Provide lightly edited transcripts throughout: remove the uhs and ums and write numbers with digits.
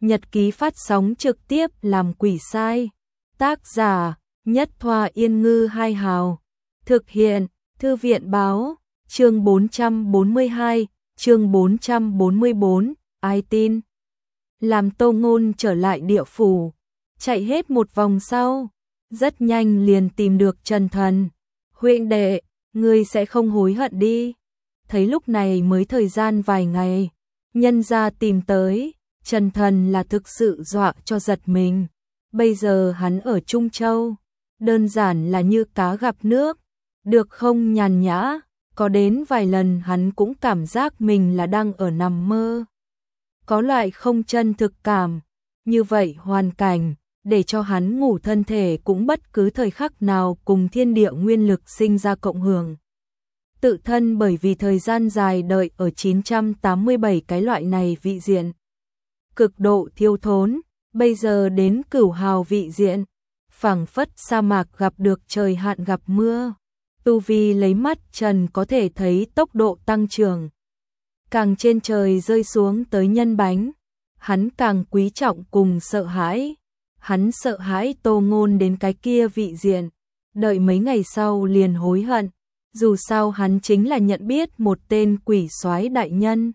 nhật ký phát sóng trực tiếp làm quỷ sai. Tác giả: Nhất Thoa Yên Ngư Hai Hào. Thực hiện: Thư viện báo. Chương 442, chương 444, ai tin? Làm Tô Ngôn trở lại địa phủ, chạy hết một vòng sau, rất nhanh liền tìm được Trần Thần. Huynh đệ, ngươi sẽ không hối hận đi. Thấy lúc này mới thời gian vài ngày, nhân gia tìm tới, Trần Thần là thực sự dọa cho giật mình. Bây giờ hắn ở Trung Châu, đơn giản là như cá gặp nước, được không nhàn nhã, có đến vài lần hắn cũng cảm giác mình là đang ở nằm mơ. Có loại không chân thực cảm, như vậy hoàn cảnh, để cho hắn ngủ thân thể cũng bất cứ thời khắc nào cùng thiên địa nguyên lực sinh ra cộng hưởng. Tự thân bởi vì thời gian dài đợi ở 987 cái loại này vị diện, cực độ thiếu thốn, bây giờ đến cửu hào vị diện, phảng phất sa mạc gặp được trời hạn gặp mưa. Tu vi lấy mắt trần có thể thấy tốc độ tăng trưởng. Càng trên trời rơi xuống tới nhân bánh, hắn càng quý trọng cùng sợ hãi. Hắn sợ hãi Tô Ngôn đến cái kia vị diện, đợi mấy ngày sau liền hối hận. Dù sao hắn chính là nhận biết một tên quỷ soái đại nhân.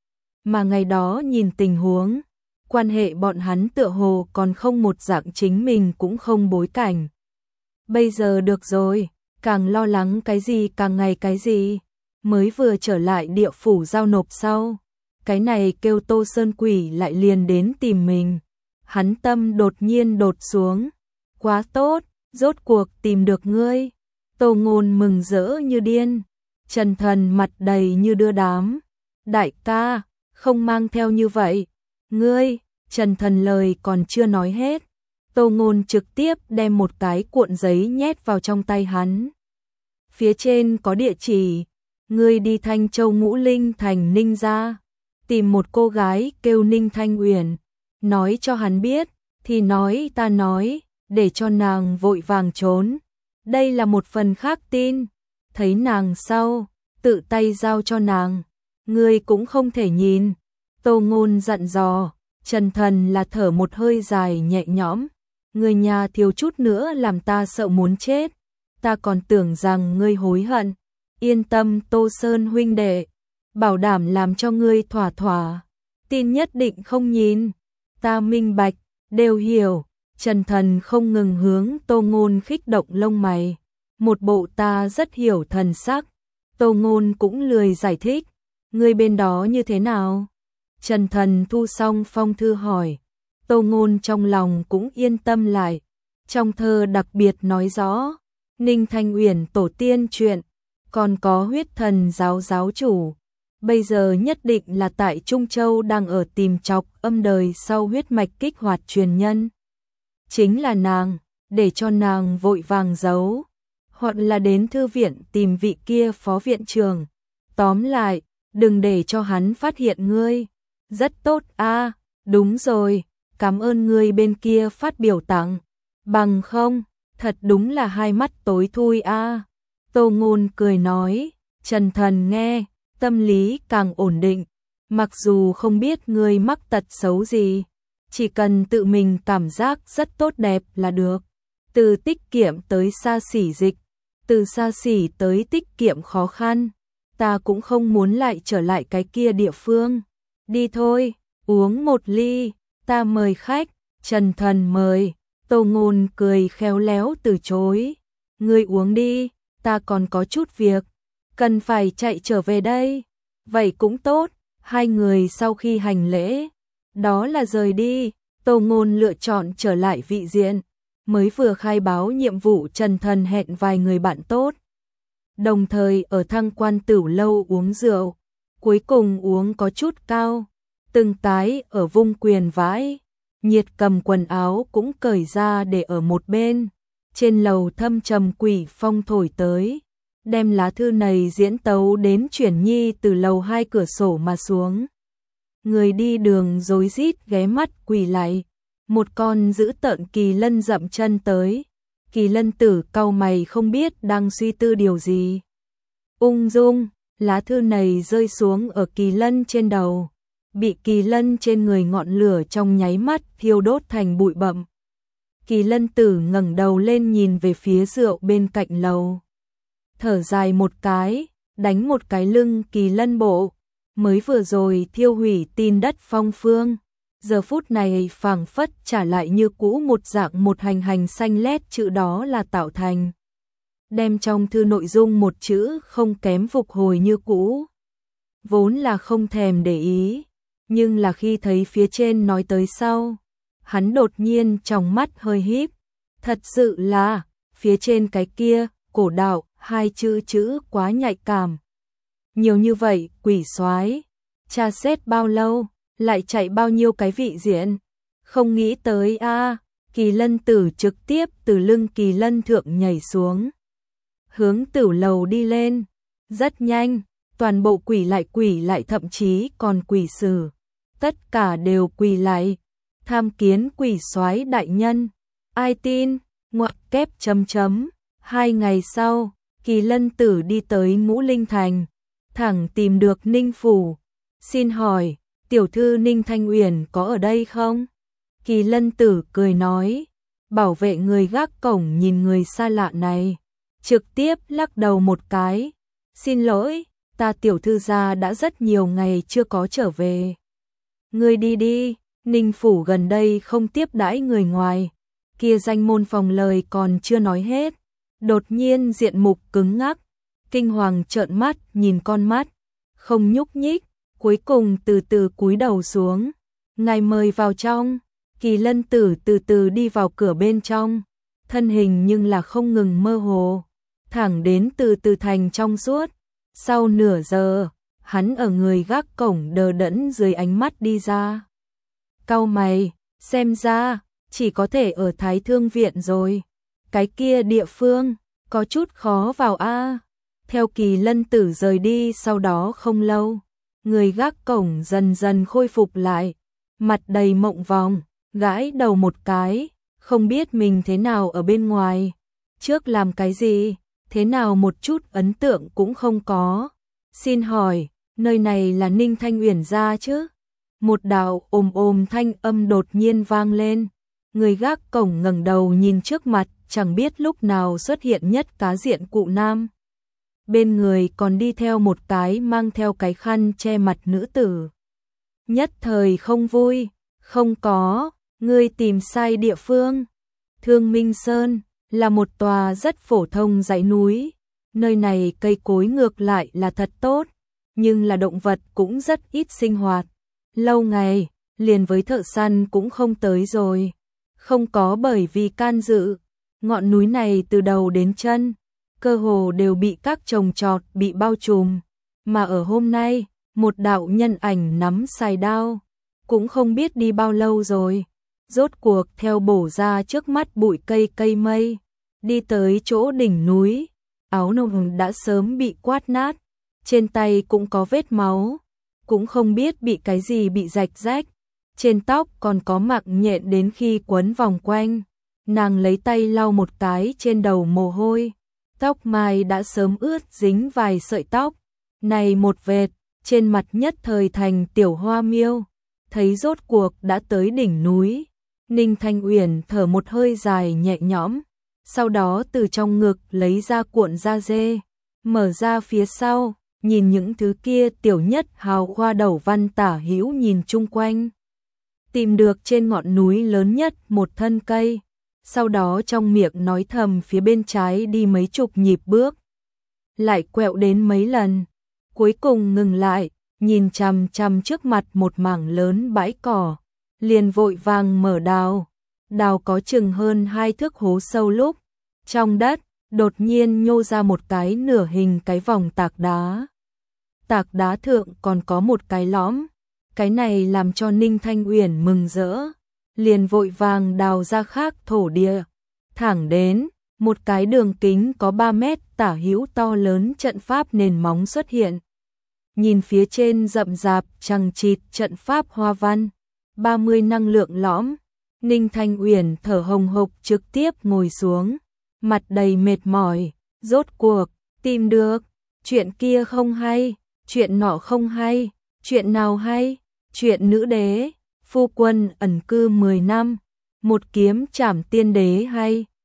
Mà ngày đó nhìn tình huống, quan hệ bọn hắn tựa hồ còn không một dạng, chính mình cũng không bối cảnh. Bây giờ được rồi, càng lo lắng cái gì càng ngày cái gì. Mới vừa trở lại địa phủ giao nộp sau, cái này kêu Tô Sơn quỷ lại liền đến tìm mình. Hắn tâm đột nhiên đột xuống. Quá tốt, rốt cuộc tìm được ngươi. Tô Ngôn mừng rỡ như điên. Trần Thần mặt đầy như đưa đám. Đại ca, không mang theo như vậy. Ngươi, Trần Thần lời còn chưa nói hết, Tô Ngôn trực tiếp đem một cái cuộn giấy nhét vào trong tay hắn. Phía trên có địa chỉ, ngươi đi Thanh Châu Ngũ Linh thành Ninh gia, tìm một cô gái kêu Ninh Thanh Uyển, nói cho hắn biết, thì nói ta nói, để cho nàng vội vàng trốn. Đây là một phần khác tin, thấy nàng sau, tự tay giao cho nàng, ngươi cũng không thể nhìn. Tô Ngôn dặn dò. Trần Thần là thở một hơi dài nhẹ nhõm, người nhà thiếu chút nữa làm ta sợ muốn chết, ta còn tưởng rằng ngươi hối hận. Yên tâm Tô Sơn huynh đệ, bảo đảm làm cho ngươi thỏa thỏa, tin nhất định không nhìn. Ta minh bạch, đều hiểu. Trần Thần không ngừng hướng Tô Ngôn khích động lông mày, một bộ ta rất hiểu thần sắc. Tô Ngôn cũng lười giải thích, ngươi bên đó như thế nào? Trần Thần thu xong phong thư hỏi, Tô Ngôn trong lòng cũng yên tâm lại. Trong thơ đặc biệt nói rõ, Ninh Thanh Uyển tổ tiên chuyện, còn có huyết thần giáo giáo chủ. Bây giờ nhất định là tại Trung Châu đang ở tìm chọc âm đời sau huyết mạch kích hoạt truyền nhân. Chính là nàng, để cho nàng vội vàng giấu, hoặc là đến thư viện tìm vị kia phó viện trưởng. Tóm lại, đừng để cho hắn phát hiện ngươi. Rất tốt a, đúng rồi, cảm ơn ngươi bên kia phát biểu tặng, bằng không, thật đúng là hai mắt tối thui a. Tô Ngôn cười nói. Trần Thần nghe, tâm lý càng ổn định, mặc dù không biết ngươi mắc tật xấu gì, chỉ cần tự mình cảm giác rất tốt đẹp là được. Từ tiết kiệm tới xa xỉ dịch, từ xa xỉ tới tiết kiệm khó khăn, ta cũng không muốn lại trở lại cái kia địa phương. Đi thôi, uống một ly, ta mời khách. Trần Thần mời. Tô Ngôn cười khéo léo từ chối. Ngươi uống đi, ta còn có chút việc, cần phải chạy trở về đây. Vậy cũng tốt. Hai người sau khi hành lễ, đó là rời đi. Tô Ngôn lựa chọn trở lại vị diện. Mới vừa khai báo nhiệm vụ, Trần Thần hẹn vài người bạn tốt, đồng thời ở Thăng Quan Tửu lâu uống rượu. Cuối cùng uống có chút cao, từng cái ở vung quyền vãi, nhiệt cầm quần áo cũng cởi ra để ở một bên. Trên lầu thâm trầm quỷ phong thổi tới, đem lá thư này diễn tấu đến chuyển nhi từ lầu 2 cửa sổ mà xuống. Người đi đường rối rít ghé mắt quỳ lại. Một con dữ tợn kỳ lân dậm chân tới. Kỳ lân tử cau mày không biết đang suy tư điều gì. Ung dung, lá thư này rơi xuống ở kỳ lân trên đầu. bị kỳ lân trên người ngọn lửa trong nháy mắt thiêu đốt thành bụi bặm. Kỳ lân tử ngẩng đầu lên nhìn về phía rượu bên cạnh lầu. Thở dài một cái, đánh một cái lưng kỳ lân bộ. Mới vừa rồi thiêu hủy tin đất Phong Phương. Giờ phút này phảng phất trả lại như cũ một dạng một hành xanh lét chữ đó là tạo thành. Đem trong thư nội dung một chữ không kém phục hồi như cũ. Vốn là không thèm để ý, nhưng là khi thấy phía trên nói tới sau, hắn đột nhiên trong mắt hơi híp. Thật sự là, phía trên cái kia, cổ đạo, hai chữ quá nhạy cảm. Nhiều như vậy, quỷ soái, tra xét bao lâu, lại chạy bao nhiêu cái vị diện. Không nghĩ tới kỳ lân tử trực tiếp từ lưng kỳ lân thượng nhảy xuống. Hướng tử lầu đi lên, rất nhanh, toàn bộ quỷ lại thậm chí còn quỷ sử. Tất cả đều quỳ lại, tham kiến quỷ soái đại nhân. Ai tin, ngoặc kép chấm chấm. 2 ngày sau, kỳ lân tử đi tới Ngũ Linh Thành, thẳng tìm được Ninh Phủ. Xin hỏi, tiểu thư Ninh Thanh Uyển có ở đây không? Kỳ lân tử cười nói, bảo vệ người gác cổng nhìn người xa lạ này, trực tiếp lắc đầu một cái. Xin lỗi, ta tiểu thư gia đã rất nhiều ngày chưa có trở về. Ngươi đi đi, Ninh Phủ gần đây không tiếp đãi người ngoài. Kia danh môn phòng lời còn chưa nói hết. Đột nhiên diện mục cứng ngắc, kinh hoàng trợn mắt nhìn con mắt, không nhúc nhích, cuối cùng từ từ cúi đầu xuống. Ngài mời vào trong. Kỳ lân tử từ từ đi vào cửa bên trong, thân hình nhưng là không ngừng mơ hồ, thẳng đến từ từ thành trong suốt. Sau nửa giờ, hắn ở người gác cổng đờ đẫn dưới ánh mắt đi ra. Cau mày, xem ra, chỉ có thể ở Thái Thương Viện rồi. Cái kia địa phương, có chút khó vào Theo kỳ lân tử rời đi sau đó không lâu, người gác cổng dần dần khôi phục lại, mặt đầy mộng vòng, gãi đầu một cái, không biết mình thế nào ở bên ngoài. Trước làm cái gì, thế nào một chút ấn tượng cũng không có. Xin hỏi, nơi này là Ninh Thanh Uyển gia chứ? Một đạo ồm thanh âm đột nhiên vang lên. Người gác cổng ngẩng đầu nhìn trước mặt, chẳng biết lúc nào xuất hiện nhất cá diện cụ nam. Bên người còn đi theo một cái mang theo cái khăn che mặt nữ tử. Nhất thời không vui, không có, ngươi tìm sai địa phương. Thương Minh Sơn là một tòa rất phổ thông dãy núi. Nơi này cây cối ngược lại là thật tốt, nhưng là động vật cũng rất ít sinh hoạt. Lâu ngày, liền với thợ săn cũng không tới rồi. Không có bởi vì can dự, ngọn núi này từ đầu đến chân, cơ hồ đều bị các trồng trọt bị bao trùm. Mà ở hôm nay, một đạo nhân ảnh nắm sài đao, cũng không biết đi bao lâu rồi. Rốt cuộc theo bổ ra trước mắt bụi cây mây, đi tới chỗ đỉnh núi. Áo nồng đã sớm bị quát nát, trên tay cũng có vết máu, cũng không biết bị cái gì bị rạch rách. Trên tóc còn có mặc nhện đến khi quấn vòng quanh. Nàng lấy tay lau một cái trên đầu mồ hôi, tóc mai đã sớm ướt dính vài sợi tóc. Này một vệt, trên mặt nhất thời thành tiểu hoa miêu. Thấy rốt cuộc đã tới đỉnh núi, Ninh Thanh Uyển thở một hơi dài nhẹ nhõm, sau đó từ trong ngực lấy ra cuộn da dê, mở ra phía sau, nhìn những thứ kia tiểu nhất hào khoa đầu văn tả hữu nhìn chung quanh. Tìm được trên ngọn núi lớn nhất một thân cây, sau đó trong miệng nói thầm phía bên trái đi mấy chục nhịp bước, lại quẹo đến mấy lần, cuối cùng ngừng lại, nhìn chằm chằm trước mặt một mảng lớn bãi cỏ, liền vội vàng mở đào. Đào có chừng hơn 2 thước hố sâu lúc, trong đất đột nhiên nhô ra một cái nửa hình cái vòng tạc đá. Tạc đá thượng còn có một cái lõm, cái này làm cho Ninh Thanh Uyển mừng rỡ, liền vội vàng đào ra khác thổ địa, thẳng đến một cái đường kính có 3 mét tả hữu to lớn trận pháp nền móng xuất hiện. Nhìn phía trên rậm rạp chằng chịt trận pháp hoa văn, 30 năng lượng lõm, Ninh Thanh Uyển thở hồng hộc trực tiếp ngồi xuống, mặt đầy mệt mỏi. Rốt cuộc tìm được, chuyện kia không hay, chuyện nọ không hay, chuyện nào hay, Chuyện nữ đế, phu quân ẩn cư 10 năm, một kiếm trảm tiên đế hay.